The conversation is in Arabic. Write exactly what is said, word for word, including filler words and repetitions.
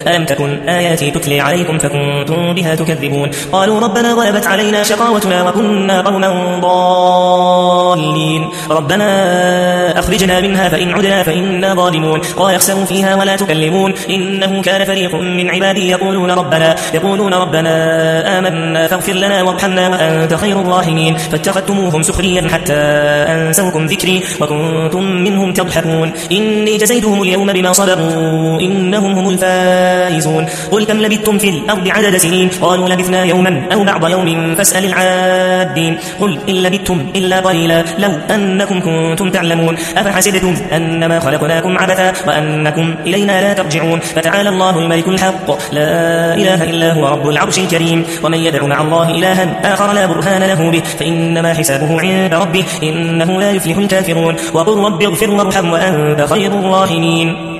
ألم تكن آياتي تتلي عليكم فكنتم بها تكذبون قالوا ربنا غلبت علينا شقاوتنا وكنا قوما ضالين ربنا أخرجنا منها فإن عدنا فإنا ظالمون قال اخسئوا فيها ولا تكلمون إنه كان فريق من عبادي يقولون ربنا يقولون ربنا آمنا فاغفر لنا وارحمنا وأنت خير الراحمين فاتخذتموهم سخريا حتى أنسوكم ذكري وكنتم منهم تضحكون إني جزيتهم اليوم بما صبروا إنهم هم الفائزون قل كم لبثتم في الأرض عدد سنين قالوا لبثنا يوما أو بعض يوم فاسأل العادين قل إن لبثتم إلا قليلا لو أنكم كنتم تعلمون أفحسبتم أنما خلقناكم عبثا وأنكم إلينا لا ترجعون فتعالى الله الملك الحق لا إله إلا هو رب العرش الكريم ومن يدع مع الله إلها آخر لا برهان له به فإنما حسابه عند ربه إنه لا يفلح الكافرون وقل رب اغفر وارحم وأنت خير الراحمين